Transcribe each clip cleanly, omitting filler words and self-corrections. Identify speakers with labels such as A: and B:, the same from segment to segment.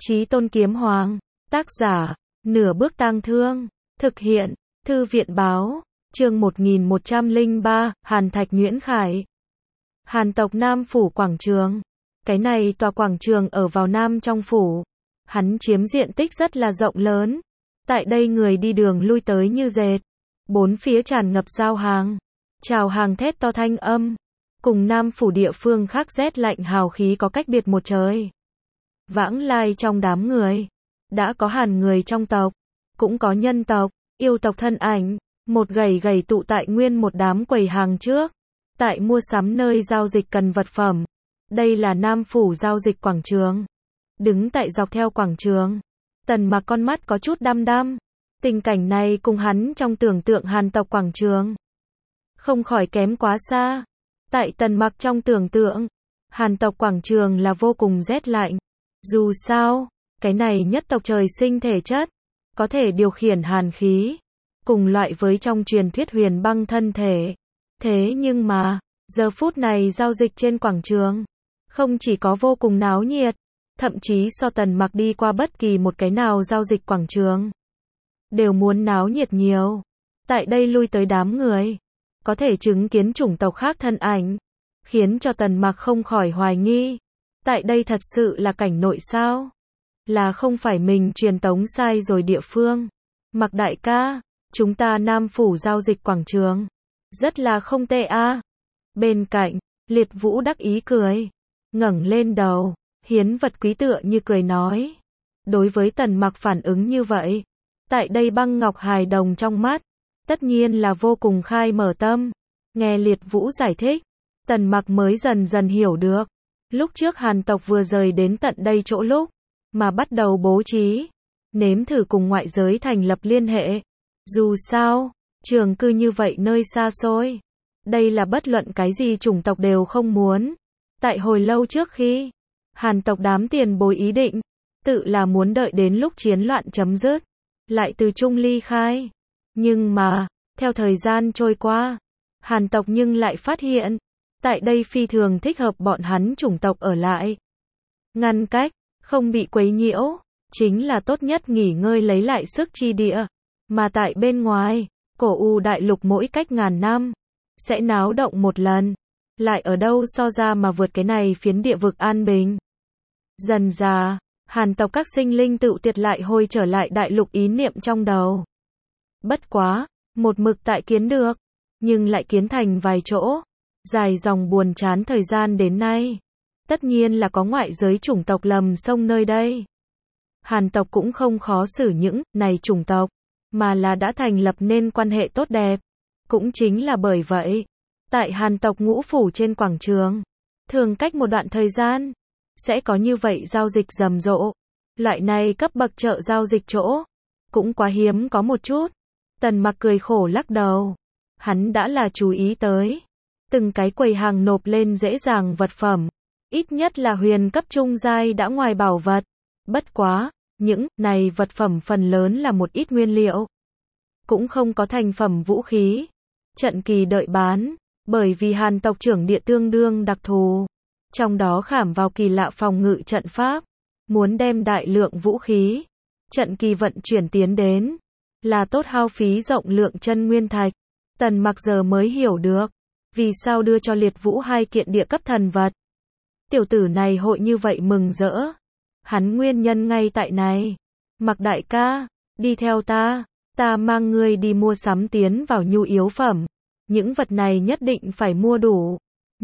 A: Chí Tôn Kiếm Hoàng. Tác giả, Nửa Bước Tang Thương. Thực hiện, Thư viện Báo. Chương 1103, Hàn Thạch Nhuyễn Khải. Hàn tộc Nam Phủ Quảng Trường. Cái này tòa quảng trường ở vào Nam trong phủ. Hắn chiếm diện tích rất là rộng lớn. Tại đây người đi đường lui tới như dệt. Bốn phía tràn ngập giao hàng. Chào hàng thét to thanh âm. Cùng Nam Phủ địa phương khác rét lạnh hào khí có cách biệt một trời. Vãng lai trong đám người. Đã có Hàn người trong tộc. Cũng có nhân tộc, yêu tộc thân ảnh. Một gầy tụ tại nguyên một đám quầy hàng trước. Tại mua sắm nơi giao dịch cần vật phẩm. Đây là Nam Phủ giao dịch quảng trường. Đứng tại dọc theo quảng trường. Tần Mặc con mắt có chút đăm đăm. Tình cảnh này cùng hắn trong tưởng tượng Hàn tộc quảng trường. Không khỏi kém quá xa. Tại Tần Mặc trong tưởng tượng. Hàn tộc quảng trường là vô cùng rét lạnh. Dù sao, cái này nhất tộc trời sinh thể chất. Có thể điều khiển hàn khí. Cùng loại với trong truyền thuyết huyền băng thân thể. Thế nhưng mà, giờ phút này giao dịch trên quảng trường. Không chỉ có vô cùng náo nhiệt. Thậm chí so Tần Mặc đi qua bất kỳ một cái nào giao dịch quảng trường. Đều muốn náo nhiệt nhiều. Tại đây lui tới đám người. Có thể chứng kiến chủng tộc khác thân ảnh. Khiến cho Tần Mặc không khỏi hoài nghi. Tại đây thật sự là cảnh nội sao? Là không phải mình truyền tống sai rồi địa phương. Mặc đại ca, chúng ta Nam Phủ giao dịch quảng trường. Rất là không tệ a. Bên cạnh, Liệt Vũ đắc ý cười. Ngẩng lên đầu, hiến vật quý tựa như cười nói. Đối với Tần Mặc phản ứng như vậy. Tại đây Băng Ngọc hài đồng trong mắt. Tất nhiên là vô cùng khai mở tâm. Nghe Liệt Vũ giải thích. Tần Mặc mới dần dần hiểu được. Lúc trước Hàn tộc vừa rời đến tận đây chỗ lúc. Mà bắt đầu bố trí. Nếm thử cùng ngoại giới thành lập liên hệ. Dù sao, trường cư như vậy nơi xa xôi. Đây là bất luận cái gì chủng tộc đều không muốn. Tại hồi lâu trước khi Hàn tộc đám tiền bối ý định. Tự là muốn đợi đến lúc chiến loạn chấm dứt. Lại từ chung ly khai. Nhưng mà, theo thời gian trôi qua. Hàn tộc nhưng lại phát hiện. Tại đây phi thường thích hợp bọn hắn chủng tộc ở lại. Ngăn cách, không bị quấy nhiễu. Chính là tốt nhất nghỉ ngơi lấy lại sức chi địa. Mà tại bên ngoài, cổ U đại lục mỗi cách ngàn năm. Sẽ náo động một lần. Lại ở đâu so ra mà vượt cái này phiến địa vực an bình. Dần dà, Hàn tộc các sinh linh tự tiệt lại hồi trở lại đại lục ý niệm trong đầu. Bất quá, một mực tại kiến được. Nhưng lại kiến thành vài chỗ. Dài dòng buồn chán thời gian đến nay. Tất nhiên là có ngoại giới chủng tộc lầm sông nơi đây. Hàn tộc cũng không khó xử những này chủng tộc. Mà là đã thành lập nên quan hệ tốt đẹp. Cũng chính là bởi vậy. Tại Hàn tộc ngũ phủ trên quảng trường. Thường cách một đoạn thời gian. Sẽ có như vậy giao dịch rầm rộ. Loại này cấp bậc chợ giao dịch chỗ. Cũng quá hiếm có một chút. Tần Mặc cười khổ lắc đầu. Hắn đã là chú ý tới. Từng cái quầy hàng nộp lên dễ dàng vật phẩm. Ít nhất là huyền cấp trung giai đã ngoài bảo vật. Bất quá, những này vật phẩm phần lớn là một ít nguyên liệu. Cũng không có thành phẩm vũ khí. Trận kỳ đợi bán. Bởi vì Hàn tộc trưởng địa tương đương đặc thù. Trong đó khảm vào kỳ lạ phòng ngự trận pháp. Muốn đem đại lượng vũ khí. Trận kỳ vận chuyển tiến đến. Là tốt hao phí rộng lượng chân nguyên thạch. Tần Mặc giờ mới hiểu được. Vì sao đưa cho Liệt Vũ 2 kiện địa cấp thần vật. Tiểu tử này hội như vậy mừng rỡ. Hắn nguyên nhân ngay tại này. Mặc đại ca, đi theo ta. Ta mang ngươi đi mua sắm tiến vào nhu yếu phẩm. Những vật này nhất định phải mua đủ.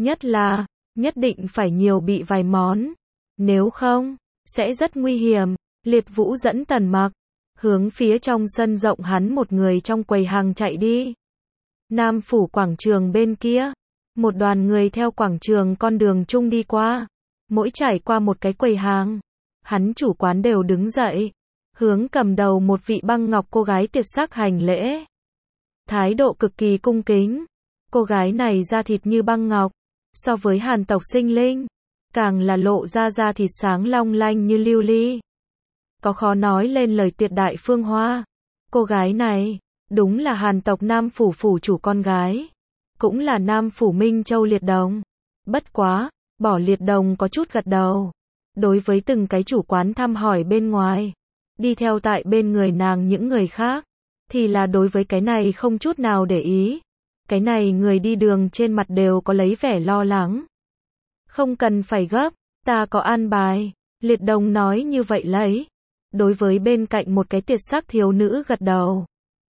A: Nhất định phải nhiều bị vài món. Nếu không, sẽ rất nguy hiểm. Liệt Vũ dẫn Tần Mặc. Hướng phía trong sân rộng hắn một người trong quầy hàng chạy đi. Nam Phủ quảng trường bên kia. Một đoàn người theo quảng trường con đường chung đi qua. Mỗi trải qua một cái quầy hàng. Hắn chủ quán đều đứng dậy. Hướng cầm đầu một vị Băng Ngọc cô gái tuyệt sắc hành lễ. Thái độ cực kỳ cung kính. Cô gái này da thịt như băng ngọc. So với Hàn tộc sinh linh. Càng là lộ ra da thịt sáng long lanh như lưu ly. Có khó nói lên lời tuyệt đại phương hoa. Cô gái này, đúng là Hàn tộc Nam Phủ phủ chủ con gái. Cũng là Nam Phủ Minh Châu Liệt Đồng. Bất quá, bỏ Liệt Đồng có chút gật đầu. đối với từng cái chủ quán thăm hỏi bên ngoài, đi theo tại bên người nàng những người khác, thì là đối với cái này không chút nào để ý. Cái này người đi đường trên mặt đều có lấy vẻ lo lắng. Không cần phải gấp, ta có an bài. Liệt Đồng nói như vậy lấy. Đối với bên cạnh một cái tiệt sắc thiếu nữ gật đầu.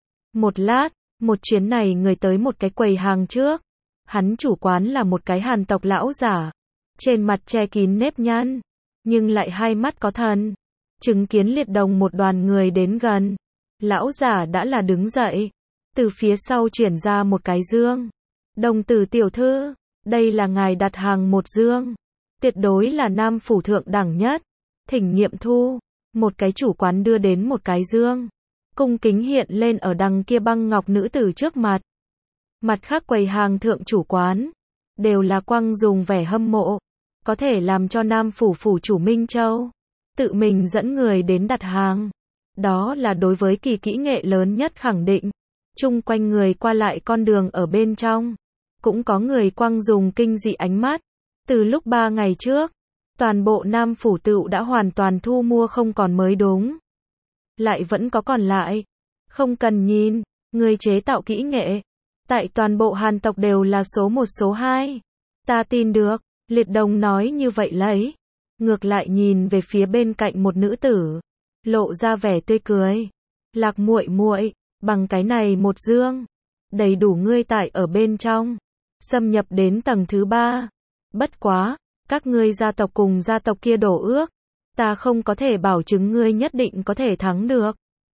A: Một lát, một chuyến này người tới một cái quầy hàng trước. Hắn chủ quán là một cái Hàn tộc lão giả. Trên mặt che kín nếp nhăn, nhưng lại hai mắt có thần. Chứng kiến Liệt Đồng một đoàn người đến gần. Lão giả đã là đứng dậy. Từ phía sau chuyển ra một cái dương. Đồng tử tiểu thư, đây là ngài đặt hàng một dương. Tuyệt đối là nam phủ thượng đẳng nhất. Thỉnh nghiệm thu. Một cái chủ quán đưa đến một cái dương. Cung kính hiện lên ở đằng kia băng ngọc nữ tử trước mặt. Mặt khác quầy hàng thượng chủ quán. Đều là quăng dùng vẻ hâm mộ. Có thể làm cho nam phủ phủ chủ Minh Châu. Tự mình dẫn người đến đặt hàng. Đó là đối với kỳ kỹ nghệ lớn nhất khẳng định. Chung quanh người qua lại con đường ở bên trong. Cũng có người quăng dùng kinh dị ánh mắt. Từ lúc 3 ngày trước, toàn bộ Nam Phủ Tựu đã hoàn toàn thu mua không còn mới đúng. Lại vẫn có còn lại. Không cần nhìn, người chế tạo kỹ nghệ. Tại toàn bộ Hàn tộc đều là số 1 số 2. Ta tin được, Liệt Đồng nói như vậy lấy. Ngược lại nhìn về phía bên cạnh một nữ tử. Lộ ra vẻ tươi cười. Lạc muội muội, bằng cái này một dương. Đầy đủ ngươi tại ở bên trong. Xâm nhập đến tầng thứ 3. Bất quá, các ngươi gia tộc cùng gia tộc kia đổ ước. Ta không có thể bảo chứng ngươi nhất định có thể thắng được.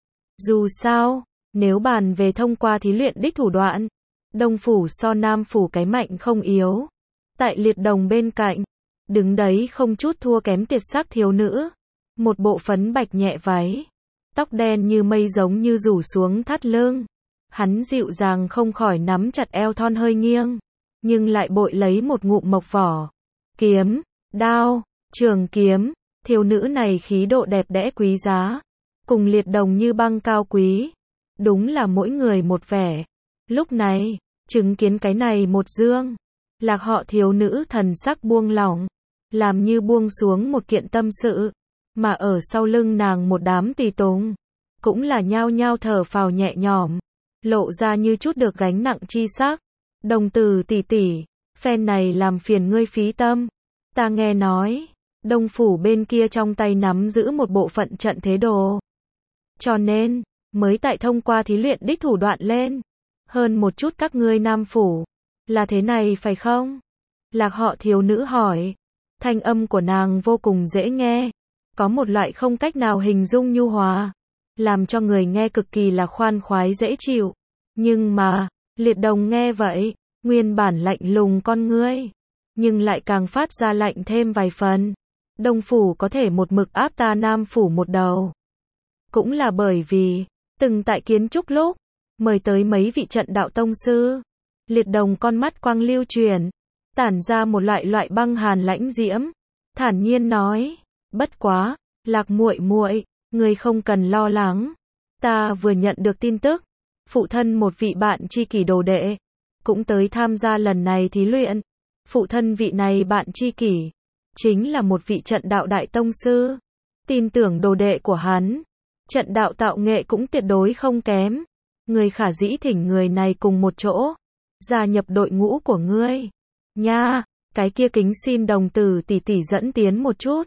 A: Dù sao, nếu bàn về thông qua thí luyện đích thủ đoạn, Đông Phủ so Nam Phủ cái mạnh không yếu. Tại Liệt Đồng bên cạnh, đứng đấy không chút thua kém tiệt sắc thiếu nữ. Một bộ phấn bạch nhẹ váy. Tóc đen như mây giống như rủ xuống thắt lưng. Hắn dịu dàng không khỏi nắm chặt eo thon hơi nghiêng. Nhưng lại bội lấy một ngụm mộc vỏ. Kiếm, đao, trường kiếm. Thiếu nữ này khí độ đẹp đẽ quý giá. Cùng Liệt Đồng như băng cao quý. Đúng là mỗi người một vẻ. Lúc này, chứng kiến cái này một dương. Lạc họ thiếu nữ thần sắc buông lỏng. Làm như buông xuống một kiện tâm sự. Mà ở sau lưng nàng một đám tùy tùng. Cũng là nhao nhao thở phào nhẹ nhõm. Lộ ra như chút được gánh nặng chi sắc. Đồng tử tỷ tỷ, phen này làm phiền ngươi phí tâm. Ta nghe nói, Đông Phủ bên kia trong tay nắm giữ một bộ phận trận thế đồ. Cho nên, mới tại thông qua thí luyện đích thủ đoạn lên. Hơn một chút các ngươi Nam Phủ. Là thế này phải không? Lạc họ thiếu nữ hỏi. Thanh âm của nàng vô cùng dễ nghe. Có một loại không cách nào hình dung nhu hòa. Làm cho người nghe cực kỳ là khoan khoái dễ chịu. Nhưng mà, Liệt Đồng nghe vậy, nguyên bản lạnh lùng con ngươi. Nhưng lại càng phát ra lạnh thêm vài phần. Đông Phủ có thể một mực áp ta Nam Phủ một đầu. Cũng là bởi vì, từng tại kiến trúc lúc, mời tới mấy vị trận đạo tông sư. Liệt Đồng con mắt quang lưu chuyển, tản ra một loại băng hàn lãnh diễm. Thản nhiên nói, bất quá, Lạc muội muội, ngươi không cần lo lắng. Ta vừa nhận được tin tức, phụ thân một vị bạn tri kỷ đồ đệ, cũng tới tham gia lần này thí luyện. Phụ thân vị này bạn tri kỷ, chính là một vị trận đạo đại tông sư. Tin tưởng đồ đệ của hắn, trận đạo tạo nghệ cũng tuyệt đối không kém. Ngươi khả dĩ thỉnh người này cùng một chỗ, gia nhập đội ngũ của ngươi. Nha, cái kia kính xin đồng tử tỷ tỷ dẫn tiến một chút.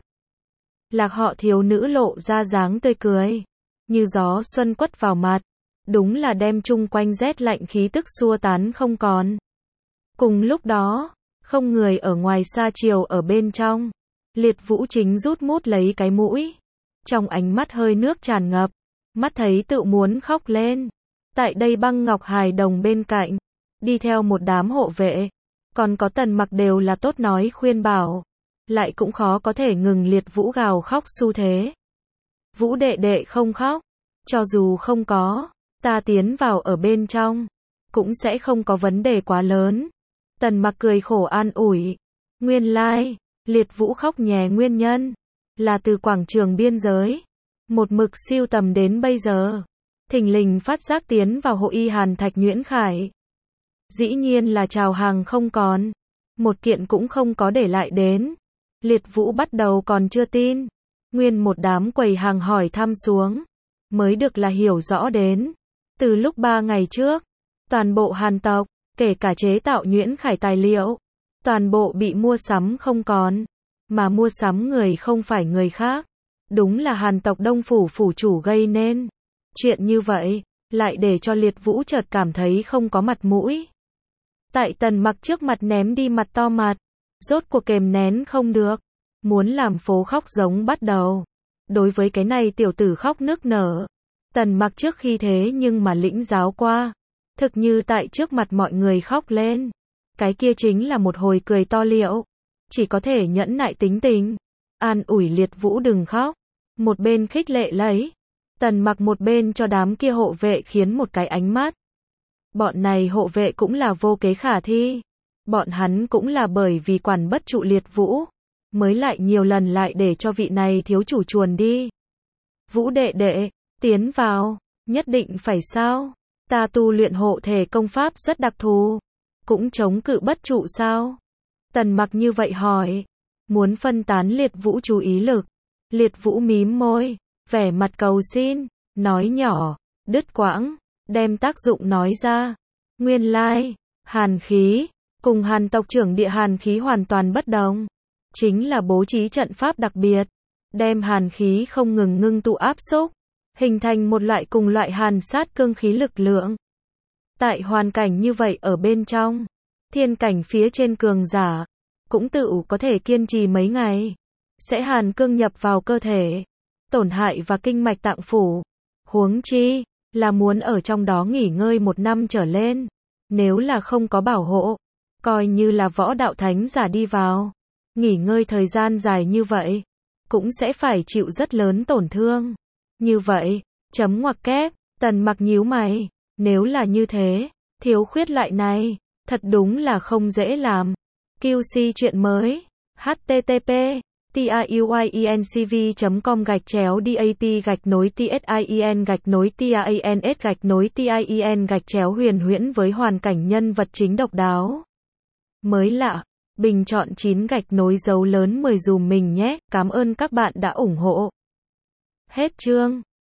A: Lạc họ thiếu nữ lộ ra dáng tươi cười, như gió xuân quất vào mặt. Đúng là đem chung quanh rét lạnh khí tức xua tán không còn. Cùng lúc đó, không người ở ngoài xa chiều ở bên trong. Liệt Vũ chính rút mút lấy cái mũi. Trong ánh mắt hơi nước tràn ngập. Mắt thấy tự muốn khóc lên. Tại đây băng ngọc hài đồng bên cạnh. Đi theo một đám hộ vệ. Còn có Tần Mặc đều là tốt nói khuyên bảo. Lại cũng khó có thể ngừng Liệt Vũ gào khóc xu thế. Vũ đệ đệ không khóc. Cho dù không có, ta tiến vào ở bên trong. Cũng sẽ không có vấn đề quá lớn. Tần Mặc cười khổ an ủi. Nguyên lai, Liệt Vũ khóc nhè nguyên nhân. Là từ quảng trường biên giới. Một mực siêu tầm đến bây giờ. Thình lình phát giác tiến vào hội y Hàn Thạch Nhuyễn Khải. Dĩ nhiên là chào hàng không còn. Một kiện cũng không có để lại đến. Liệt Vũ bắt đầu còn chưa tin. Nguyên một đám quầy hàng hỏi thăm xuống. Mới được là hiểu rõ đến. Từ lúc 3 ngày trước, toàn bộ Hàn tộc, kể cả chế tạo nhuyễn khải tài liệu, toàn bộ bị mua sắm không còn. Mà mua sắm người không phải người khác. Đúng là Hàn tộc Đông Phủ phủ chủ gây nên. Chuyện như vậy, lại để cho Liệt Vũ chợt cảm thấy không có mặt mũi. Tại Tần Mặc trước mặt ném đi mặt to mặt. Rốt cuộc kềm nén không được. Muốn làm phố khóc giống bắt đầu. Đối với cái này tiểu tử khóc nức nở. Tần Mặc trước khi thế nhưng mà lĩnh giáo qua. Thực như tại trước mặt mọi người khóc lên. Cái kia chính là một hồi cười to liệu. Chỉ có thể nhẫn nại tính tình. An ủi Liệt Vũ đừng khóc. Một bên khích lệ lấy. Tần Mặc một bên cho đám kia hộ vệ khiến một cái ánh mắt. Bọn này hộ vệ cũng là vô kế khả thi. Bọn hắn cũng là bởi vì quản bất trụ Liệt Vũ. Mới lại nhiều lần lại để cho vị này thiếu chủ chuồn đi. Vũ đệ đệ, tiến vào, nhất định phải sao? Ta tu luyện hộ thể công pháp rất đặc thù. Cũng chống cự bất trụ sao? Tần Mặc như vậy hỏi. Muốn phân tán Liệt Vũ chú ý lực. Liệt Vũ mím môi, vẻ mặt cầu xin, nói nhỏ, đứt quãng, đem tác dụng nói ra. Nguyên lai, hàn khí, cùng Hàn tộc trưởng địa hàn khí hoàn toàn bất đồng. Chính là bố trí trận pháp đặc biệt, đem hàn khí không ngừng ngưng tụ áp xúc, hình thành một loại cùng loại hàn sát cương khí lực lượng. Tại hoàn cảnh như vậy ở bên trong, thiên cảnh phía trên cường giả, cũng tự có thể kiên trì mấy ngày, sẽ hàn cương nhập vào cơ thể, tổn hại và kinh mạch tạng phủ. Huống chi, là muốn ở trong đó nghỉ ngơi 1 năm trở lên, nếu là không có bảo hộ, coi như là võ đạo thánh giả đi vào, nghỉ ngơi thời gian dài như vậy, cũng sẽ phải chịu rất lớn tổn thương. Như vậy, chấm ngoặc kép, Tần Mặc nhíu mày, nếu là như thế, thiếu khuyết lại này, thật đúng là không dễ làm. QC chuyện mới, http tiuyencv.com/dap-tin-tin-tin-huyền huyễn với hoàn cảnh nhân vật chính độc đáo. Mới lạ, bình chọn 9 dấu lớn 10 dùm mình nhé, cảm ơn các bạn đã ủng hộ. Hết chương.